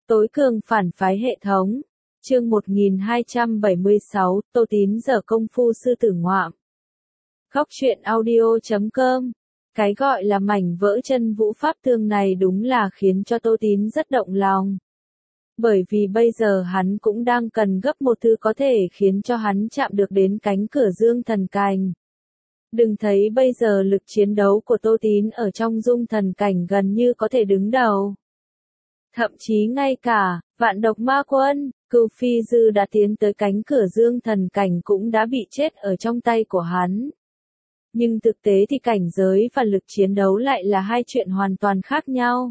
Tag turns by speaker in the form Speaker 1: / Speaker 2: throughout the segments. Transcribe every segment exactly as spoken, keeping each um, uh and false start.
Speaker 1: Tối cường phản phái hệ thống. Chương một nghìn hai trăm bảy mươi sáu, Tô Tín dở công phu sư tử ngoạm. Góc truyện audio chấm com. Cái gọi là mảnh vỡ chân vũ pháp thương này đúng là khiến cho Tô Tín rất động lòng. Bởi vì bây giờ hắn cũng đang cần gấp một thứ có thể khiến cho hắn chạm được đến cánh cửa dương thần cảnh. Đừng thấy bây giờ lực chiến đấu của Tô Tín ở trong dung thần cảnh gần như có thể đứng đầu. Thậm chí ngay cả, vạn độc ma quân, Cửu Phi Dư đã tiến tới cánh cửa dương thần cảnh cũng đã bị chết ở trong tay của hắn. Nhưng thực tế thì cảnh giới và lực chiến đấu lại là hai chuyện hoàn toàn khác nhau.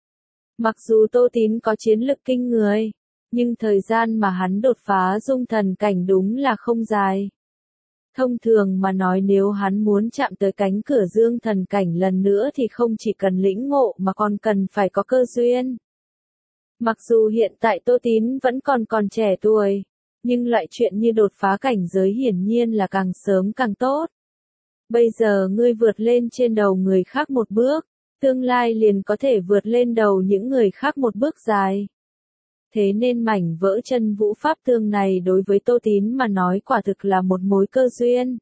Speaker 1: Mặc dù Tô Tín có chiến lực kinh người, nhưng thời gian mà hắn đột phá dung thần cảnh đúng là không dài. Thông thường mà nói nếu hắn muốn chạm tới cánh cửa dương thần cảnh lần nữa thì không chỉ cần lĩnh ngộ mà còn cần phải có cơ duyên. Mặc dù hiện tại Tô Tín vẫn còn còn trẻ tuổi, nhưng loại chuyện như đột phá cảnh giới hiển nhiên là càng sớm càng tốt. Bây giờ ngươi vượt lên trên đầu người khác một bước, tương lai liền có thể vượt lên đầu những người khác một bước dài. Thế nên mảnh vỡ chân vũ pháp thương này đối với Tô Tín mà nói quả thực là một mối cơ duyên.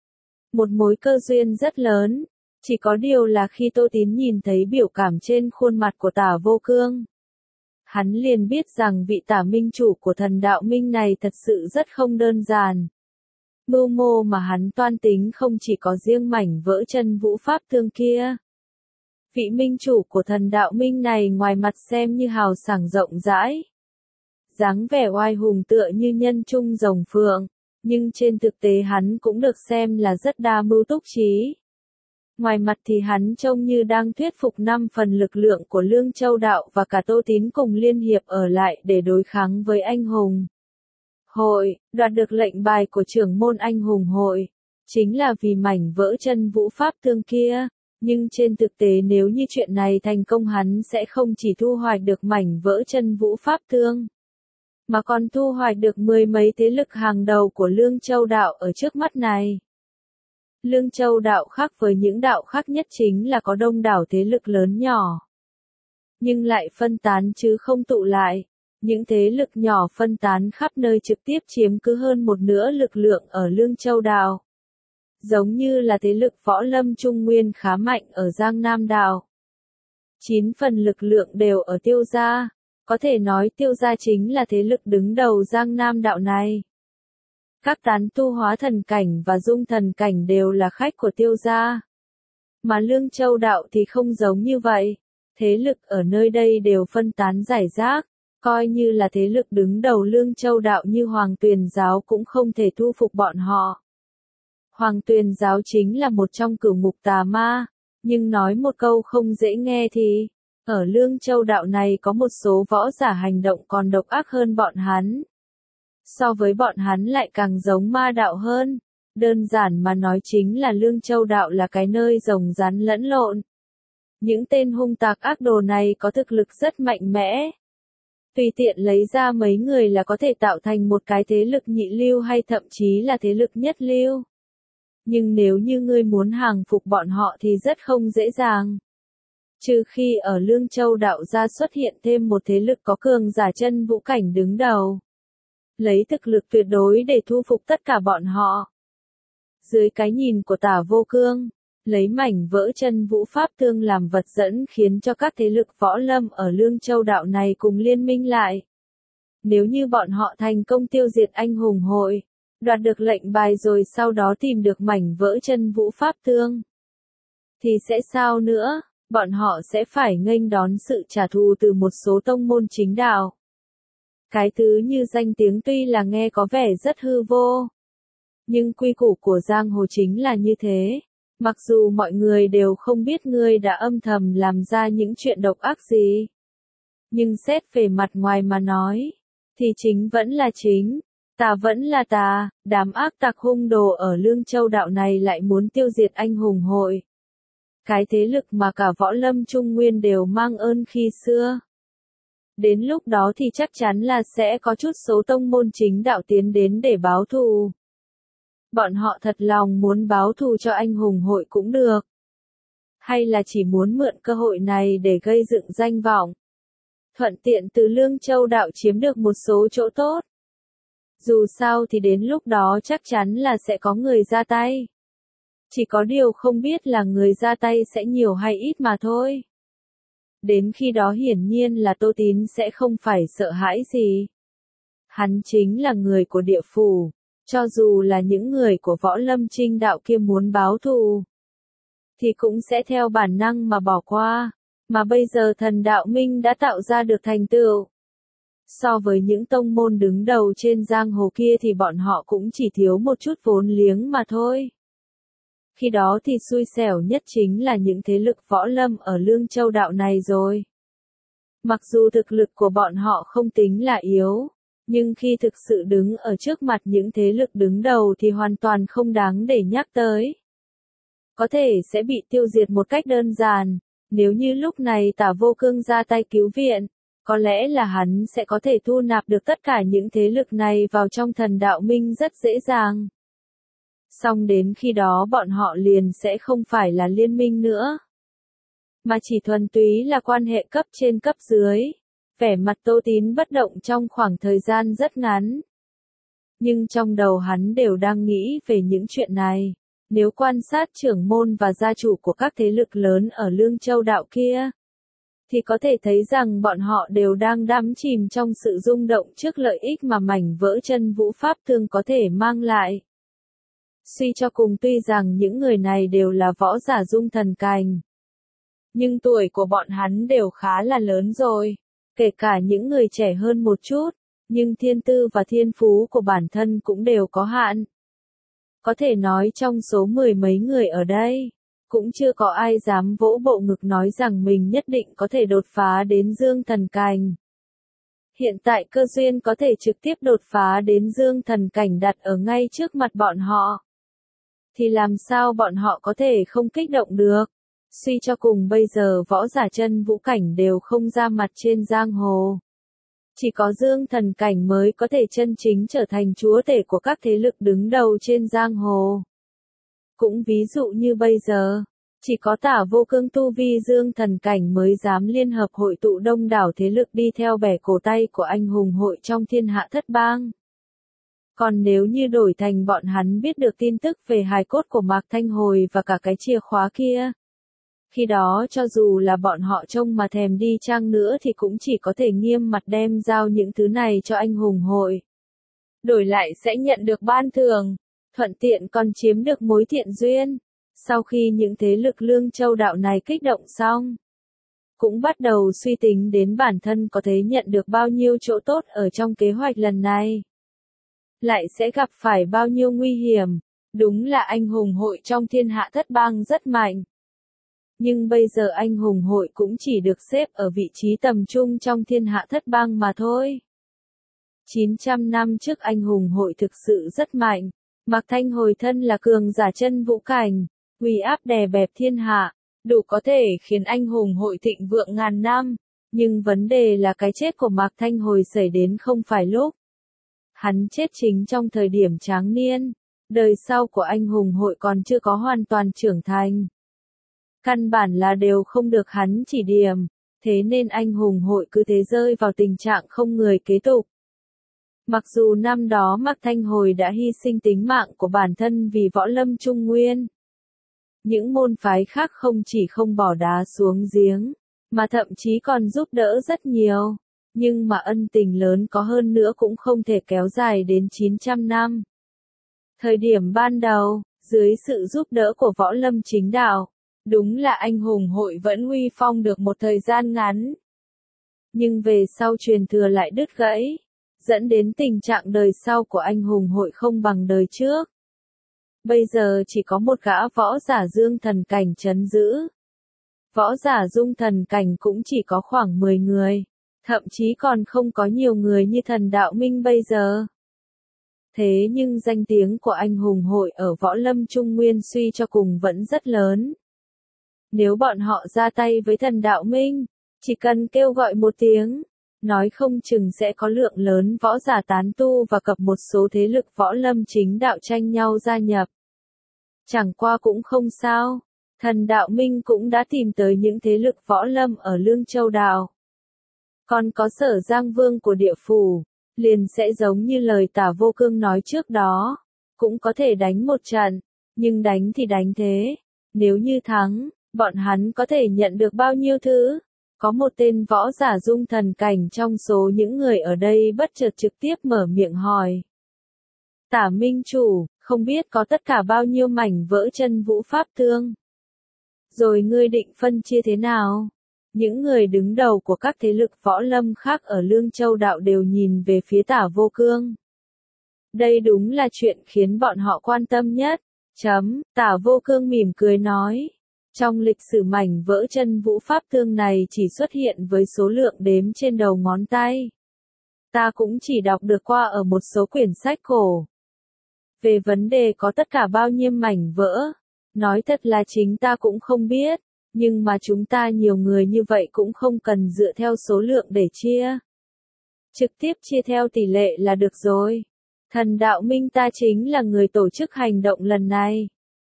Speaker 1: Một mối cơ duyên rất lớn, chỉ có điều là khi Tô Tín nhìn thấy biểu cảm trên khuôn mặt của Tả Vô Cương, hắn liền biết rằng vị Tả minh chủ của thần đạo minh này thật sự rất không đơn giản. Mưu mô mà hắn toan tính không chỉ có riêng mảnh vỡ chân vũ pháp thương kia. Vị minh chủ của thần đạo minh này ngoài mặt xem như hào sảng rộng rãi, dáng vẻ oai hùng tựa như nhân trung rồng phượng, nhưng trên thực tế hắn cũng được xem là rất đa mưu túc trí. Ngoài mặt thì hắn trông như đang thuyết phục năm phần lực lượng của Lương Châu Đạo và cả Tô Tín cùng liên hiệp ở lại để đối kháng với anh hùng hội, đoạt được lệnh bài của trưởng môn anh hùng hội, chính là vì mảnh vỡ chân vũ pháp thương kia. Nhưng trên thực tế nếu như chuyện này thành công hắn sẽ không chỉ thu hoạch được mảnh vỡ chân vũ pháp thương, mà còn thu hoạch được mười mấy thế lực hàng đầu của Lương Châu Đạo ở trước mắt này. Lương Châu Đạo khác với những đạo khác nhất chính là có đông đảo thế lực lớn nhỏ, nhưng lại phân tán chứ không tụ lại. Những thế lực nhỏ phân tán khắp nơi trực tiếp chiếm cứ hơn một nửa lực lượng ở Lương Châu Đạo. Giống như là thế lực võ lâm Trung Nguyên khá mạnh ở Giang Nam Đạo. Chín phần lực lượng đều ở Tiêu Gia, có thể nói Tiêu Gia chính là thế lực đứng đầu Giang Nam Đạo này. Các tán tu hóa thần cảnh và dung thần cảnh đều là khách của Tiêu Gia. Mà Lương Châu Đạo thì không giống như vậy, thế lực ở nơi đây đều phân tán rải rác, coi như là thế lực đứng đầu Lương Châu Đạo như Hoàng Tuyền Giáo cũng không thể thu phục bọn họ. Hoàng Tuyền Giáo chính là một trong cửu ngục tà ma, nhưng nói một câu không dễ nghe thì, ở Lương Châu Đạo này có một số võ giả hành động còn độc ác hơn bọn hắn. So với bọn hắn lại càng giống ma đạo hơn, đơn giản mà nói chính là Lương Châu Đạo là cái nơi rồng rắn lẫn lộn. Những tên hung tạc ác đồ này có thực lực rất mạnh mẽ. Tùy tiện lấy ra mấy người là có thể tạo thành một cái thế lực nhị lưu hay thậm chí là thế lực nhất lưu. Nhưng nếu như ngươi muốn hàng phục bọn họ thì rất không dễ dàng. Trừ khi ở Lương Châu Đạo gia xuất hiện thêm một thế lực có cường giả chân vũ cảnh đứng đầu, lấy thực lực tuyệt đối để thu phục tất cả bọn họ. Dưới cái nhìn của Tả Vô Cương, lấy mảnh vỡ chân vũ pháp thương làm vật dẫn khiến cho các thế lực võ lâm ở Lương Châu Đạo này cùng liên minh lại. Nếu như bọn họ thành công tiêu diệt anh hùng hội, đoạt được lệnh bài rồi sau đó tìm được mảnh vỡ chân vũ pháp thương, thì sẽ sao nữa? Bọn họ sẽ phải nghênh đón sự trả thù từ một số tông môn chính đạo. Cái thứ như danh tiếng tuy là nghe có vẻ rất hư vô, nhưng quy củ của giang hồ chính là như thế. Mặc dù mọi người đều không biết ngươi đã âm thầm làm ra những chuyện độc ác gì, nhưng xét về mặt ngoài mà nói, thì chính vẫn là chính, tà vẫn là tà. Đám ác tặc hung đồ ở Lương Châu Đạo này lại muốn tiêu diệt anh hùng hội, cái thế lực mà cả võ lâm Trung Nguyên đều mang ơn khi xưa. Đến lúc đó thì chắc chắn là sẽ có chút số tông môn chính đạo tiến đến để báo thù. Bọn họ thật lòng muốn báo thù cho anh hùng hội cũng được, hay là chỉ muốn mượn cơ hội này để gây dựng danh vọng. thuận tiện từ Lương Châu đạo chiếm được một số chỗ tốt. Dù sao thì đến lúc đó chắc chắn là sẽ có người ra tay. Chỉ có điều không biết là người ra tay sẽ nhiều hay ít mà thôi. Đến khi đó hiển nhiên là Tô Tín sẽ không phải sợ hãi gì. Hắn chính là người của địa phủ, cho dù là những người của võ lâm trinh đạo kia muốn báo thù, thì cũng sẽ theo bản năng mà bỏ qua. Mà bây giờ thần đạo minh đã tạo ra được thành tựu. So với những tông môn đứng đầu trên giang hồ kia thì bọn họ cũng chỉ thiếu một chút vốn liếng mà thôi. Khi đó thì xui xẻo nhất chính là những thế lực võ lâm ở Lương Châu đạo này rồi. Mặc dù thực lực của bọn họ không tính là yếu, nhưng khi thực sự đứng ở trước mặt những thế lực đứng đầu thì hoàn toàn không đáng để nhắc tới. Có thể sẽ bị tiêu diệt một cách đơn giản, nếu như lúc này Tả Vô Cương ra tay cứu viện, có lẽ là hắn sẽ có thể thu nạp được tất cả những thế lực này vào trong thần đạo minh rất dễ dàng. Song đến khi đó bọn họ liền sẽ không phải là liên minh nữa, mà chỉ thuần túy là quan hệ cấp trên cấp dưới. Vẻ mặt Tô Tín bất động trong khoảng thời gian rất ngắn. Nhưng trong đầu hắn đều đang nghĩ về những chuyện này. Nếu quan sát trưởng môn và gia chủ của các thế lực lớn ở Lương Châu đạo kia, thì có thể thấy rằng bọn họ đều đang đắm chìm trong sự rung động trước lợi ích mà mảnh vỡ chân vũ pháp thương có thể mang lại. Suy cho cùng tuy rằng những người này đều là võ giả dung thần cành, nhưng tuổi của bọn hắn đều khá là lớn rồi. Kể cả những người trẻ hơn một chút, nhưng thiên tư và thiên phú của bản thân cũng đều có hạn. Có thể nói trong số mười mấy người ở đây, cũng chưa có ai dám vỗ bộ ngực nói rằng mình nhất định có thể đột phá đến dương thần cảnh. Hiện tại cơ duyên có thể trực tiếp đột phá đến dương thần cảnh đặt ở ngay trước mặt bọn họ. Thì làm sao bọn họ có thể không kích động được? Suy cho cùng bây giờ võ giả chân vũ cảnh đều không ra mặt trên giang hồ. Chỉ có dương thần cảnh mới có thể chân chính trở thành chúa tể của các thế lực đứng đầu trên giang hồ. Cũng ví dụ như bây giờ, chỉ có Tả Vô Cương tu vi dương thần cảnh mới dám liên hợp hội tụ đông đảo thế lực đi theo bẻ cổ tay của anh hùng hội trong thiên hạ thất bang. Còn nếu như đổi thành bọn hắn biết được tin tức về hài cốt của Mạc Thanh Hồi và cả cái chìa khóa kia, khi đó cho dù là bọn họ trông mà thèm đi chăng nữa thì cũng chỉ có thể nghiêm mặt đem giao những thứ này cho anh hùng hội. Đổi lại sẽ nhận được ban thưởng, thuận tiện còn chiếm được mối thiện duyên. Sau khi những thế lực Lương Châu đạo này kích động xong, cũng bắt đầu suy tính đến bản thân có thể nhận được bao nhiêu chỗ tốt ở trong kế hoạch lần này. Lại sẽ gặp phải bao nhiêu nguy hiểm, đúng là anh hùng hội trong thiên hạ thất bang rất mạnh. Nhưng bây giờ anh hùng hội cũng chỉ được xếp ở vị trí tầm trung trong thiên hạ thất bang mà thôi. chín trăm năm trước anh hùng hội thực sự rất mạnh, Mạc Thanh Hồi thân là cường giả chân vũ cảnh, uy áp đè bẹp thiên hạ, đủ có thể khiến anh hùng hội thịnh vượng ngàn năm. Nhưng vấn đề là cái chết của Mạc Thanh Hồi xảy đến không phải lúc. Hắn chết chính trong thời điểm tráng niên, đời sau của anh hùng hội còn chưa có hoàn toàn trưởng thành. Căn bản là đều không được hắn chỉ điểm, thế nên anh hùng hội cứ thế rơi vào tình trạng không người kế tục. Mặc dù năm đó Mạc Thanh Hồi đã hy sinh tính mạng của bản thân vì võ lâm trung nguyên, những môn phái khác không chỉ không bỏ đá xuống giếng, mà thậm chí còn giúp đỡ rất nhiều, nhưng mà ân tình lớn có hơn nữa cũng không thể kéo dài đến chín trăm năm. Thời điểm ban đầu, dưới sự giúp đỡ của võ lâm chính đạo, đúng là anh hùng hội vẫn uy phong được một thời gian ngắn. Nhưng về sau truyền thừa lại đứt gãy, dẫn đến tình trạng đời sau của anh hùng hội không bằng đời trước. Bây giờ chỉ có một gã võ giả dương thần cảnh trấn giữ. Võ giả dung thần cảnh cũng chỉ có khoảng mười người, thậm chí còn không có nhiều người như thần đạo minh bây giờ. Thế nhưng danh tiếng của anh hùng hội ở võ lâm trung nguyên suy cho cùng vẫn rất lớn. Nếu bọn họ ra tay với thần đạo minh, chỉ cần kêu gọi một tiếng, nói không chừng sẽ có lượng lớn võ giả tán tu và cập một số thế lực võ lâm chính đạo tranh nhau gia nhập. Chẳng qua cũng không sao, thần đạo minh cũng đã tìm tới những thế lực võ lâm ở Lương Châu đạo. Còn có Sở Giang Vương của địa phủ, liền sẽ giống như lời Tả Vô Cương nói trước đó, cũng có thể đánh một trận, nhưng đánh thì đánh thế, nếu như thắng, bọn hắn có thể nhận được bao nhiêu thứ? Có một tên võ giả dung thần cảnh trong số những người ở đây bất chợt trực tiếp mở miệng hỏi. Tả Minh Chủ, không biết có tất cả bao nhiêu mảnh vỡ chân vũ pháp tương? Rồi ngươi định phân chia thế nào? Những người đứng đầu của các thế lực võ lâm khác ở Lương Châu Đạo đều nhìn về phía Tả Vô Cương. Đây đúng là chuyện khiến bọn họ quan tâm nhất. Chấm, Tả Vô Cương mỉm cười nói. Trong lịch sử mảnh vỡ chân vũ pháp tương này chỉ xuất hiện với số lượng đếm trên đầu ngón tay. Ta cũng chỉ đọc được qua ở một số quyển sách cổ. Về vấn đề có tất cả bao nhiêu mảnh vỡ, nói thật là chính ta cũng không biết, nhưng mà chúng ta nhiều người như vậy cũng không cần dựa theo số lượng để chia. Trực tiếp chia theo tỷ lệ là được rồi. Thần Đạo Minh ta chính là người tổ chức hành động lần này.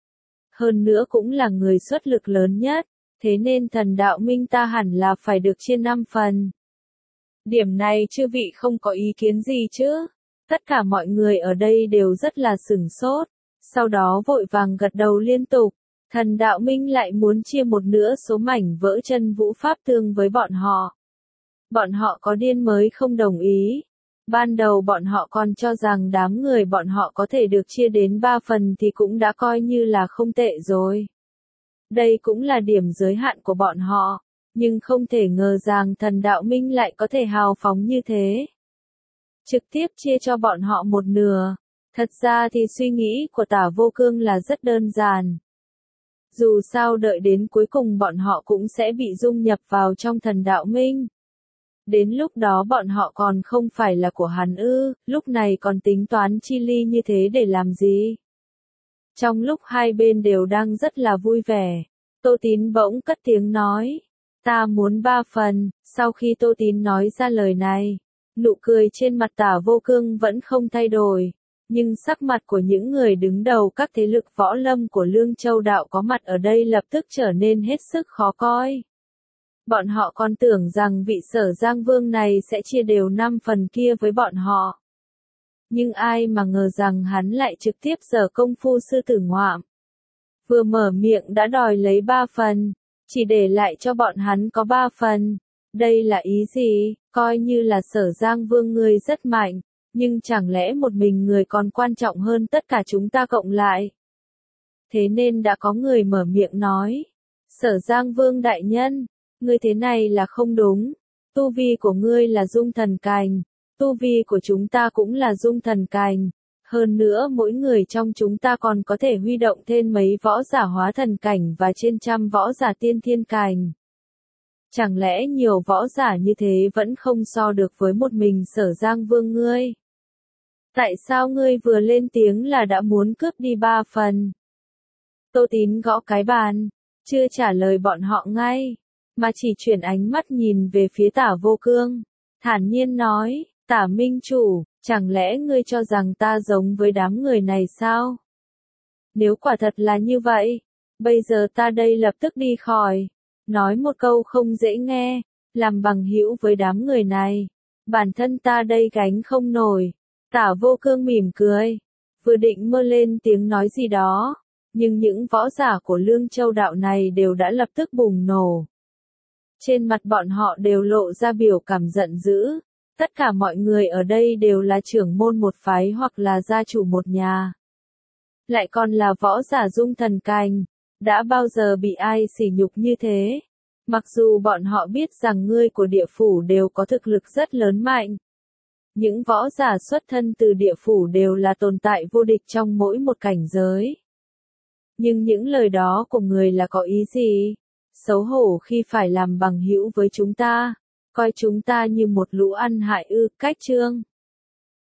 Speaker 1: Hơn nữa cũng là người xuất lực lớn nhất, thế nên thần Đạo Minh ta hẳn là phải được chia năm phần. Điểm này chư vị không có ý kiến gì chứ? Tất cả mọi người ở đây đều rất là sửng sốt, sau đó vội vàng gật đầu liên tục. Thần Đạo Minh lại muốn chia một nửa số mảnh vỡ chân vũ pháp tương với bọn họ. Bọn họ có điên mới không đồng ý. Ban đầu bọn họ còn cho rằng đám người bọn họ có thể được chia đến ba phần thì cũng đã coi như là không tệ rồi. Đây cũng là điểm giới hạn của bọn họ, nhưng không thể ngờ rằng thần Đạo Minh lại có thể hào phóng như thế. Trực tiếp chia cho bọn họ một nửa. Thật ra thì suy nghĩ của Tả Vô Cương là rất đơn giản. Dù sao đợi đến cuối cùng bọn họ cũng sẽ bị dung nhập vào trong thần Đạo Minh. Đến lúc đó bọn họ còn không phải là của hắn ư, lúc này còn tính toán chi ly như thế để làm gì? Trong lúc hai bên đều đang rất là vui vẻ, Tô Tín bỗng cất tiếng nói, ta muốn ba phần. Sau khi Tô Tín nói ra lời này, nụ cười trên mặt Tả Vô Cương vẫn không thay đổi, nhưng sắc mặt của những người đứng đầu các thế lực võ lâm của Lương Châu Đạo có mặt ở đây lập tức trở nên hết sức khó coi. Bọn họ còn tưởng rằng vị Sở Giang Vương này sẽ chia đều năm phần kia với bọn họ. Nhưng ai mà ngờ rằng hắn lại trực tiếp giở công phu sư tử ngoạm. Vừa mở miệng đã đòi lấy ba phần, chỉ để lại cho bọn hắn có ba phần. Đây là ý gì? Coi như là Sở Giang Vương ngươi rất mạnh, nhưng chẳng lẽ một mình người còn quan trọng hơn tất cả chúng ta cộng lại? Thế nên đã có người mở miệng nói, Sở Giang Vương đại nhân, ngươi thế này là không đúng, tu vi của ngươi là dung thần cành, tu vi của chúng ta cũng là dung thần cành, hơn nữa mỗi người trong chúng ta còn có thể huy động thêm mấy võ giả hóa thần cảnh và trên trăm võ giả tiên thiên cành. Chẳng lẽ nhiều võ giả như thế vẫn không so được với một mình Sở Giang Vương ngươi? Tại sao ngươi vừa lên tiếng là đã muốn cướp đi ba phần? Tô Tín gõ cái bàn, chưa trả lời bọn họ ngay, mà chỉ chuyển ánh mắt nhìn về phía Tả Vô Cương, thản nhiên nói, Tả Minh Chủ, chẳng lẽ ngươi cho rằng ta giống với đám người này sao? Nếu quả thật là như vậy, bây giờ ta đây lập tức đi khỏi, nói một câu không dễ nghe, làm bằng hữu với đám người này, bản thân ta đây gánh không nổi. Tả Vô Cương mỉm cười, vừa định mơ lên tiếng nói gì đó, nhưng những võ giả của Lương Châu Đạo này đều đã lập tức bùng nổ. Trên mặt bọn họ đều lộ ra biểu cảm giận dữ, tất cả mọi người ở đây đều là trưởng môn một phái hoặc là gia chủ một nhà. Lại còn là võ giả dung thần cành, đã bao giờ bị ai sỉ nhục như thế? Mặc dù bọn họ biết rằng ngươi của địa phủ đều có thực lực rất lớn mạnh. Những võ giả xuất thân từ địa phủ đều là tồn tại vô địch trong mỗi một cảnh giới. Nhưng những lời đó của người là có ý gì? Xấu hổ khi phải làm bằng hữu với chúng ta, coi chúng ta như một lũ ăn hại ư, cách chương.